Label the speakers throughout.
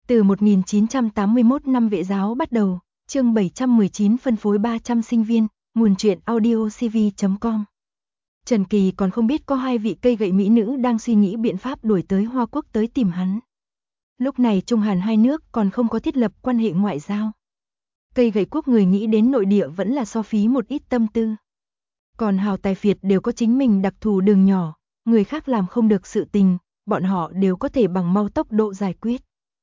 Speaker 1: Từ 1981 năm vệ giáo bắt đầu, chương 719 phân phối 300 sinh viên, nguồn truyện audiocv.com. Trần Kỳ còn không biết có 2 vị cây gậy mỹ nữ đang suy nghĩ biện pháp đuổi tới Hoa Quốc tới tìm hắn. Lúc này Trung Hàn hai nước còn không có thiết lập quan hệ ngoại giao. Cây gậy quốc người nghĩ đến nội địa vẫn là so phí một ít tâm tư. Còn Hào Tài Phiệt đều có chính mình đặc thù đường nhỏ, người khác làm không được sự tình, bọn họ đều có thể bằng mau tốc độ giải quyết.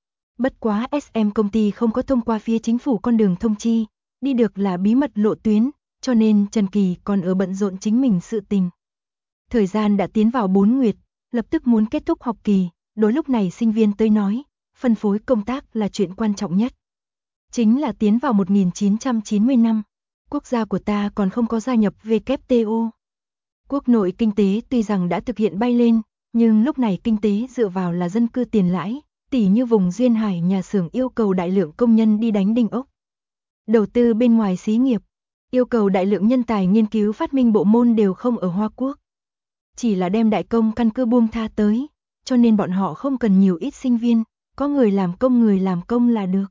Speaker 1: Bất quá SM công ty không có thông qua phía chính phủ con đường thông chi, đi được là bí mật lộ tuyến, cho nên Trần Kỳ còn ở bận rộn chính mình sự tình. Thời gian đã tiến vào 4 nguyệt, lập tức muốn kết thúc học kỳ, đối lúc này sinh viên tới nói, phân phối công tác là chuyện quan trọng nhất. Chính là tiến vào 1990 năm, quốc gia của ta còn không có gia nhập WTO. Quốc nội kinh tế tuy rằng đã thực hiện bay lên, nhưng lúc này kinh tế dựa vào là dân cư tiền lãi, tỉ như vùng duyên hải nhà xưởng yêu cầu đại lượng công nhân đi đánh đinh ốc. Đầu tư bên ngoài xí nghiệp, yêu cầu đại lượng nhân tài nghiên cứu phát minh bộ môn đều không ở Hoa Quốc. Chỉ là đem đại công căn cứ buông tha tới, cho nên bọn họ không cần nhiều ít sinh viên, có người làm công là được.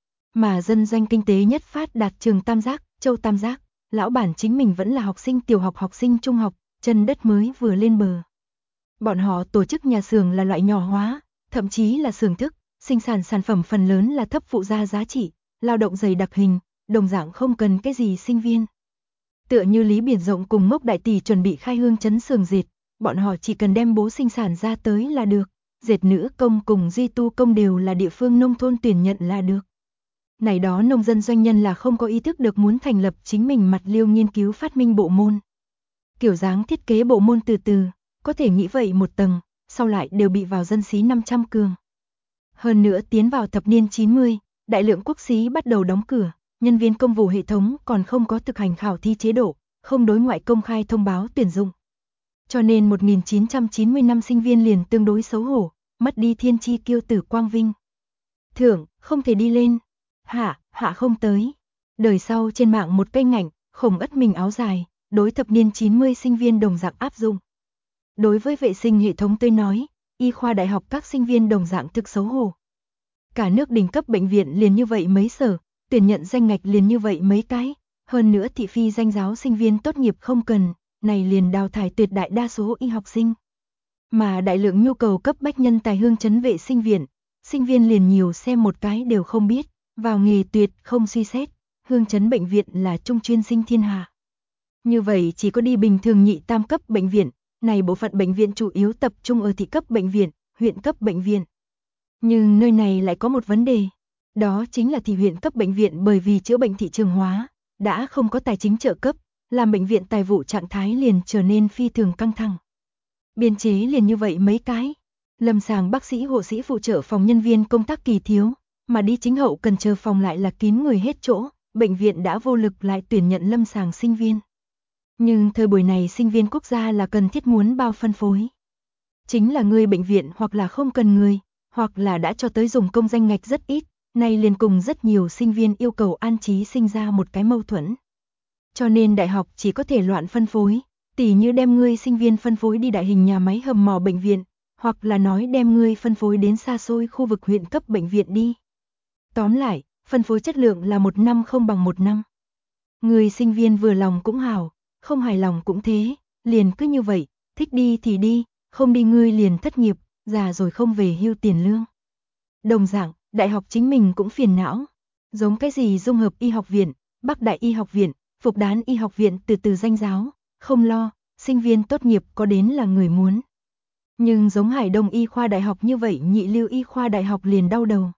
Speaker 1: Mà dân doanh kinh tế nhất phát đạt trường Tam Giác, Châu Tam Giác, lão bản chính mình vẫn là học sinh tiểu học, học sinh trung học, chân đất mới vừa lên bờ. Bọn họ tổ chức nhà xưởng là loại nhỏ hóa, thậm chí là xưởng thức, sinh sản sản phẩm phần lớn là thấp phụ gia giá trị, lao động dày đặc hình, đồng dạng không cần cái gì sinh viên. Tựa như Lý Biển Rộng cùng Mốc Đại Tỷ chuẩn bị khai hương chấn xưởng dệt, bọn họ chỉ cần đem bố sinh sản ra tới là được, dệt nữ công cùng duy tu công đều là địa phương nông thôn tuyển nhận là được. Này đó nông dân doanh nhân là không có ý thức được muốn thành lập chính mình mặt liêu nghiên cứu phát minh bộ môn. Kiểu dáng thiết kế bộ môn từ từ, có thể nghĩ vậy một tầng, sau lại đều bị vào dân xí 500 cường. Hơn nữa tiến vào thập niên 90, đại lượng quốc xí bắt đầu đóng cửa, nhân viên công vụ hệ thống còn không có thực hành khảo thi chế độ, không đối ngoại công khai thông báo tuyển dụng. Cho nên 1990 năm sinh viên liền tương đối xấu hổ, mất đi thiên chi kiêu tử quang vinh. Thưởng, không thể đi lên. Hạ không tới. Đời sau trên mạng một cây ngạnh, khổng ất mình áo dài, đối thập niên 90 sinh viên đồng dạng áp dụng. Đối với vệ sinh hệ thống tôi nói, y khoa đại học các sinh viên đồng dạng thực xấu hổ. Cả nước đỉnh cấp bệnh viện liền như vậy mấy sở, tuyển nhận danh ngạch liền như vậy mấy cái, hơn nữa thị phi danh giáo sinh viên tốt nghiệp không cần, này liền đào thải tuyệt đại đa số y học sinh. Mà đại lượng nhu cầu cấp bách nhân tài hương chấn vệ sinh viện, sinh viên liền nhiều xem một cái đều không biết, vào nghề tuyệt không suy xét, hương chấn bệnh viện là trung chuyên sinh thiên hạ. Như vậy chỉ có đi bình thường nhị tam cấp bệnh viện, này bộ phận bệnh viện chủ yếu tập trung ở thị cấp bệnh viện, huyện cấp bệnh viện. Nhưng nơi này lại có một vấn đề, đó chính là thị huyện cấp bệnh viện bởi vì chữa bệnh thị trường hóa, đã không có tài chính trợ cấp, làm bệnh viện tài vụ trạng thái liền trở nên phi thường căng thẳng. Biên chế liền như vậy mấy cái, lâm sàng bác sĩ hộ sĩ phụ trợ phòng nhân viên công tác kỳ thiếu, mà đi chính hậu cần chờ phòng lại là kín người hết chỗ, bệnh viện đã vô lực lại tuyển nhận lâm sàng sinh viên. Nhưng thời buổi này sinh viên quốc gia là cần thiết muốn bao phân phối. Chính là người bệnh viện hoặc là không cần người, hoặc là đã cho tới dùng công danh ngạch rất ít, nay liền cùng rất nhiều sinh viên yêu cầu an trí sinh ra một cái mâu thuẫn. Cho nên đại học chỉ có thể loạn phân phối, tỉ như đem ngươi sinh viên phân phối đi đại hình nhà máy hầm mỏ bệnh viện, hoặc là nói đem ngươi phân phối đến xa xôi khu vực huyện cấp bệnh viện đi. Tóm lại, phân phối chất lượng là 1 năm không bằng 1 năm. Người sinh viên vừa lòng cũng hảo, không hài lòng cũng thế, liền cứ như vậy, thích đi thì đi, không đi ngươi liền thất nghiệp, già rồi không về hưu tiền lương. Đồng dạng, đại học chính mình cũng phiền não, giống cái gì dung hợp y học viện, Bắc Đại y học viện, Phục Đán y học viện từ từ danh giáo, không lo, sinh viên tốt nghiệp có đến là người muốn. Nhưng giống Hải Đông y khoa đại học như vậy nhị lưu y khoa đại học liền đau đầu.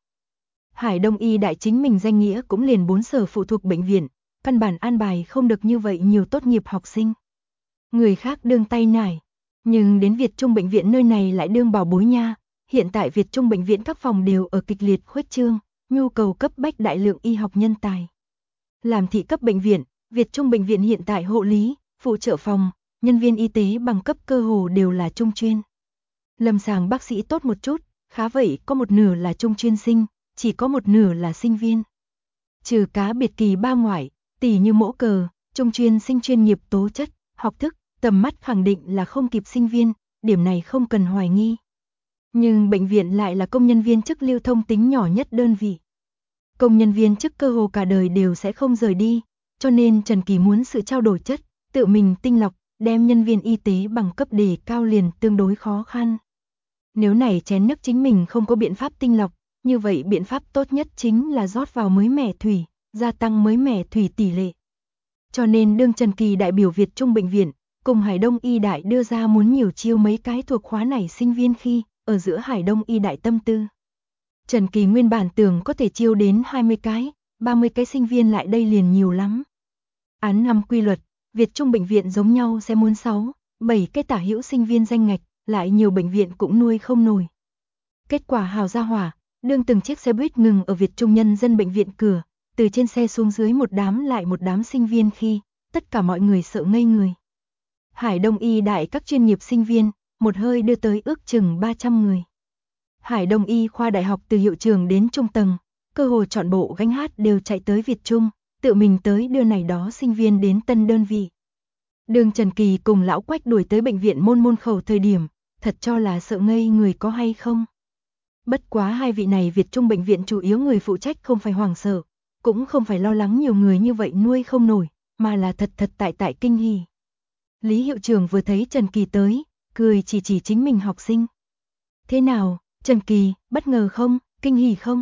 Speaker 1: Hải Đông y đại chính mình danh nghĩa cũng liền 4 sở phụ thuộc bệnh viện, căn bản an bài không được như vậy nhiều tốt nghiệp học sinh. Người khác đương tay nải, nhưng đến Việt Trung bệnh viện nơi này lại đương bảo bối nha. Hiện tại Việt Trung bệnh viện các phòng đều ở kịch liệt khuếch trương, nhu cầu cấp bách đại lượng y học nhân tài. Làm thị cấp bệnh viện, Việt Trung bệnh viện hiện tại hộ lý, phụ trợ phòng, nhân viên y tế bằng cấp cơ hồ đều là trung chuyên. Lâm sàng bác sĩ tốt một chút, khá vậy có một nửa là trung chuyên sinh, chỉ có một nửa là sinh viên. Trừ cá biệt kỳ ba ngoại, tỉ như mỗ cờ, trung chuyên sinh chuyên nghiệp tố chất, học thức, tầm mắt khẳng định là không kịp sinh viên, điểm này không cần hoài nghi. Nhưng bệnh viện lại là công nhân viên chức lưu thông tính nhỏ nhất đơn vị. Công nhân viên chức cơ hồ cả đời đều sẽ không rời đi, cho nên Trần Kỳ muốn sự trao đổi chất, tự mình tinh lọc, đem nhân viên y tế bằng cấp đề cao liền tương đối khó khăn. Nếu này chén nước chính mình không có biện pháp tinh lọc, như vậy biện pháp tốt nhất chính là rót vào mới mẻ thủy, gia tăng mới mẻ thủy tỷ lệ. Cho nên đương Trần Kỳ đại biểu Việt Trung bệnh viện, cùng Hải Đông Y Đại đưa ra muốn nhiều chiêu mấy cái thuộc khóa này sinh viên khi, ở giữa Hải Đông Y Đại tâm tư. Trần Kỳ nguyên bản tưởng có thể chiêu đến 20 cái, 30 cái sinh viên lại đây liền nhiều lắm. Án năm quy luật, Việt Trung bệnh viện giống nhau sẽ muốn 6, 7 cái tả hữu sinh viên danh ngạch, lại nhiều bệnh viện cũng nuôi không nổi. Kết quả hào ra hỏa, đương từng chiếc xe buýt ngừng ở Việt Trung nhân dân bệnh viện cửa, từ trên xe xuống dưới một đám lại một đám sinh viên khi, tất cả mọi người sợ ngây người. Hải Đông Y Đại các chuyên nghiệp sinh viên, một hơi đưa tới ước chừng 300 người. Hải Đông Y khoa đại học từ hiệu trường đến trung tầng, cơ hồ chọn bộ gánh hát đều chạy tới Việt Trung, tự mình tới đưa này đó sinh viên đến tân đơn vị. Đường Trần Kỳ cùng lão Quách đuổi tới bệnh viện môn khẩu thời điểm, thật cho là sợ ngây người có hay không. Bất quá hai vị này Việt Trung bệnh viện chủ yếu người phụ trách không phải hoảng sợ, cũng không phải lo lắng nhiều người như vậy nuôi không nổi, mà là thật tại kinh hỉ. Lý hiệu trưởng vừa thấy Trần Kỳ tới, cười chỉ chính mình học sinh. Thế nào, Trần Kỳ, bất ngờ không, kinh hỉ không?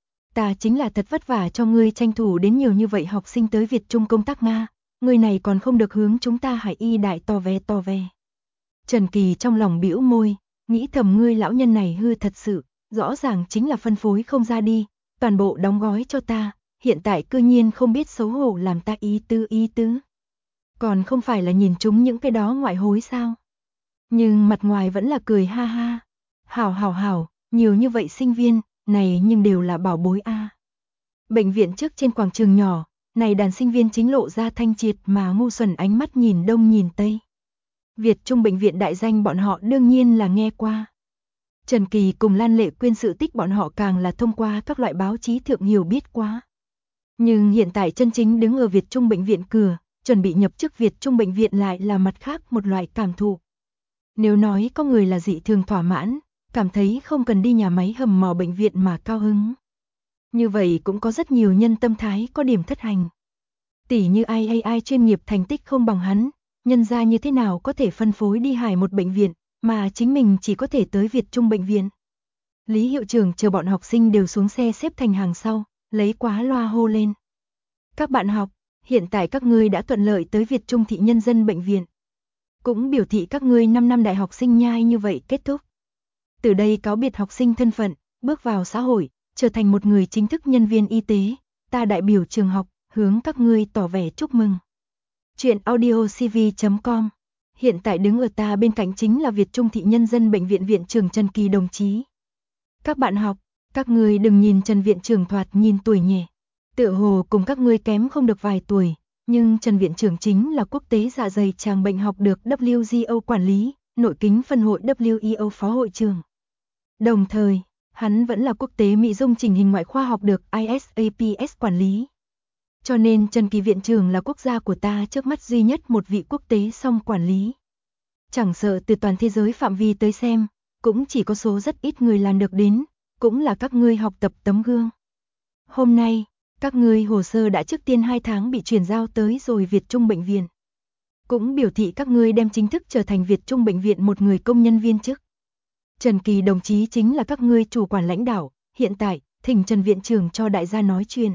Speaker 1: Ta chính là thật vất vả cho ngươi tranh thủ đến nhiều như vậy học sinh tới Việt Trung công tác Nga, người này còn không được hướng chúng ta Hải Y Đại to ve. Trần Kỳ trong lòng bĩu môi, nghĩ thầm ngươi lão nhân này hư thật sự, rõ ràng chính là phân phối không ra đi, toàn bộ đóng gói cho ta, hiện tại cư nhiên không biết xấu hổ làm ta ý tứ. Còn không phải là nhìn chúng những cái đó ngoại hối sao? Nhưng mặt ngoài vẫn là cười ha ha. Hảo, nhiều như vậy sinh viên, này nhưng đều là bảo bối a. Bệnh viện trước trên quảng trường nhỏ, này đàn sinh viên chính lộ ra thanh triệt mà ngu xuẩn ánh mắt nhìn đông nhìn tây. Việt Trung bệnh viện đại danh bọn họ đương nhiên là nghe qua. Trần Kỳ cùng Lan Lệ Quyên sự tích bọn họ càng là thông qua các loại báo chí thượng hiểu biết quá. Nhưng hiện tại chân chính đứng ở Việt Trung bệnh viện cửa, chuẩn bị nhập chức Việt Trung bệnh viện lại là mặt khác một loại cảm thụ. Nếu nói có người là dị thường thỏa mãn, cảm thấy không cần đi nhà máy hầm mỏ bệnh viện mà cao hứng. Như vậy cũng có rất nhiều nhân tâm thái có điểm thất hành. Tỉ như ai chuyên nghiệp thành tích không bằng hắn, nhân ra như thế nào có thể phân phối đi Hải một bệnh viện, mà chính mình chỉ có thể tới Việt Trung bệnh viện. Lý hiệu trưởng chờ bọn học sinh đều xuống xe xếp thành hàng sau, lấy quá loa hô lên. Các bạn học, hiện tại các ngươi đã thuận lợi tới Việt Trung thị nhân dân bệnh viện. Cũng biểu thị các ngươi 5 năm đại học sinh nhai như vậy kết thúc. Từ đây cáo biệt học sinh thân phận, bước vào xã hội, trở thành một người chính thức nhân viên y tế, ta đại biểu trường học, hướng các ngươi tỏ vẻ chúc mừng. Chuyện audiocv.com. Hiện tại đứng ở ta bên cạnh chính là Việt Trung thị nhân dân bệnh viện viện trưởng Trần Kỳ đồng chí. Các bạn học, các ngươi đừng nhìn Trần viện trưởng thoạt nhìn tuổi nhẹ, tựa hồ cùng các ngươi kém không được vài tuổi, nhưng Trần viện trưởng chính là quốc tế dạ dày tràng bệnh học được WGO quản lý, nội kính phân hội WEO phó hội trưởng. Đồng thời, hắn vẫn là quốc tế mỹ dung chỉnh hình ngoại khoa học được ISAPS quản lý. Cho nên Trần Kỳ viện trưởng là quốc gia của ta trước mắt duy nhất một vị quốc tế song quản lý. Chẳng sợ từ toàn thế giới phạm vi tới xem, cũng chỉ có số rất ít người làm được đến, cũng là các ngươi học tập tấm gương. Hôm nay, các ngươi hồ sơ đã trước tiên 2 tháng bị chuyển giao tới rồi Việt Trung bệnh viện. Cũng biểu thị các ngươi đem chính thức trở thành Việt Trung bệnh viện một người công nhân viên chức. Trần Kỳ đồng chí chính là các ngươi chủ quản lãnh đạo, hiện tại, thỉnh Trần viện trưởng cho đại gia nói chuyện.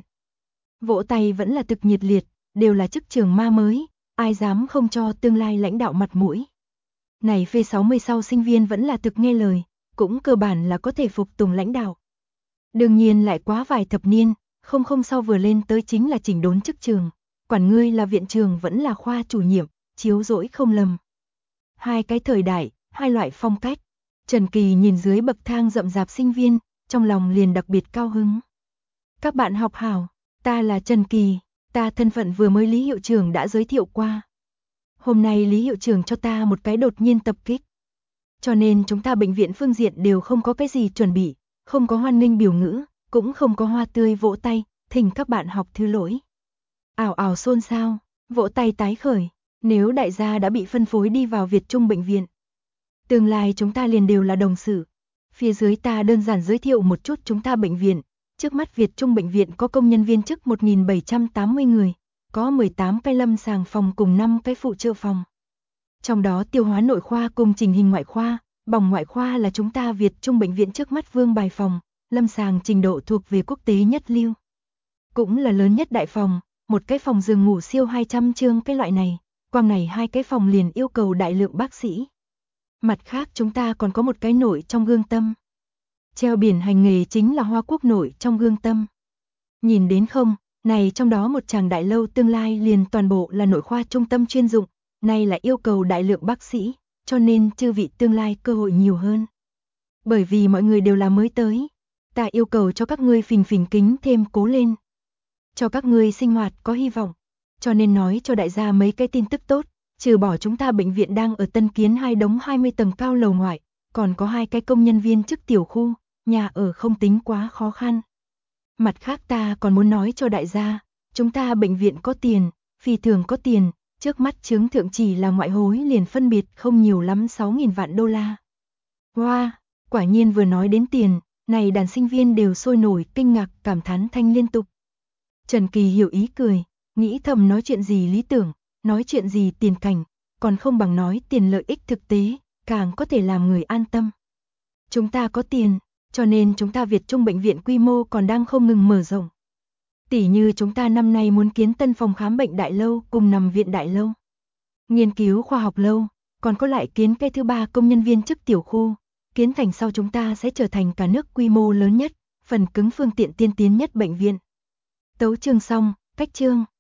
Speaker 1: Vỗ tay vẫn là thực nhiệt liệt, đều là chức trưởng ma mới, ai dám không cho tương lai lãnh đạo mặt mũi. Này phê 60 sau sinh viên vẫn là thực nghe lời, cũng cơ bản là có thể phục tùng lãnh đạo. Đương nhiên lại quá vài thập niên, không sau vừa lên tới chính là chỉnh đốn chức trường, quản ngươi là viện trường vẫn là khoa chủ nhiệm, chiếu dỗi không lầm. Hai cái thời đại, hai loại phong cách. Trần Kỳ nhìn dưới bậc thang rậm rạp sinh viên, trong lòng liền đặc biệt cao hứng. Các bạn học hảo, ta là Trần Kỳ, ta thân phận vừa mới Lý hiệu trưởng đã giới thiệu qua. Hôm nay Lý hiệu trưởng cho ta một cái đột nhiên tập kích. Cho nên chúng ta bệnh viện phương diện đều không có cái gì chuẩn bị, không có hoan nghênh biểu ngữ, cũng không có hoa tươi vỗ tay, thỉnh các bạn học thứ lỗi. Ảo xôn xao, vỗ tay tái khởi, nếu đại gia đã bị phân phối đi vào Việt Trung bệnh viện. Tương lai chúng ta liền đều là đồng sự. Phía dưới ta đơn giản giới thiệu một chút chúng ta bệnh viện. Trước mắt Việt Trung bệnh viện có công nhân viên chức 1780 người, có 18 cái lâm sàng phòng cùng 5 cái phụ trợ phòng. Trong đó tiêu hóa nội khoa cùng chỉnh hình ngoại khoa, bỏng ngoại khoa là chúng ta Việt Trung bệnh viện trước mắt vương bài phòng, lâm sàng trình độ thuộc về quốc tế nhất lưu. Cũng là lớn nhất đại phòng, một cái phòng giường ngủ siêu 200 chương cái loại này, quang này 2 cái phòng liền yêu cầu đại lượng bác sĩ. Mặt khác chúng ta còn có một cái nội trong gương tâm. Treo biển hành nghề chính là Hoa Quốc nội trong gương tâm. Nhìn đến không, này trong đó một tràng đại lâu tương lai liền toàn bộ là nội khoa trung tâm chuyên dụng, này là yêu cầu đại lượng bác sĩ, cho nên chư vị tương lai cơ hội nhiều hơn. Bởi vì mọi người đều là mới tới, ta yêu cầu cho các ngươi phình phình kính thêm cố lên. Cho các ngươi sinh hoạt có hy vọng, cho nên nói cho đại gia mấy cái tin tức tốt, trừ bỏ chúng ta bệnh viện đang ở Tân Kiến 2 đống 20 tầng cao lầu ngoại, còn có 2 cái công nhân viên chức tiểu khu, nhà ở không tính quá khó khăn. Mặt khác ta còn muốn nói cho đại gia, chúng ta bệnh viện có tiền, phi thường có tiền, trước mắt chứng thượng chỉ là ngoại hối liền phân biệt không nhiều lắm 6.000 vạn đô la. Wow, quả nhiên vừa nói đến tiền, này đàn sinh viên đều sôi nổi kinh ngạc cảm thán thanh liên tục. Trần Kỳ hiểu ý cười, nghĩ thầm nói chuyện gì lý tưởng, nói chuyện gì tiền cảnh, còn không bằng nói tiền lợi ích thực tế, càng có thể làm người an tâm. Chúng ta có tiền, cho nên chúng ta Việt Trung bệnh viện quy mô còn đang không ngừng mở rộng. Tỉ như chúng ta năm nay muốn kiến tân phòng khám bệnh đại lâu cùng nằm viện đại lâu, nghiên cứu khoa học lâu, còn có lại kiến cái thứ 3 công nhân viên chức tiểu khu. Kiến thành sau chúng ta sẽ trở thành cả nước quy mô lớn nhất, phần cứng phương tiện tiên tiến nhất bệnh viện. Tấu chương xong, cách chương.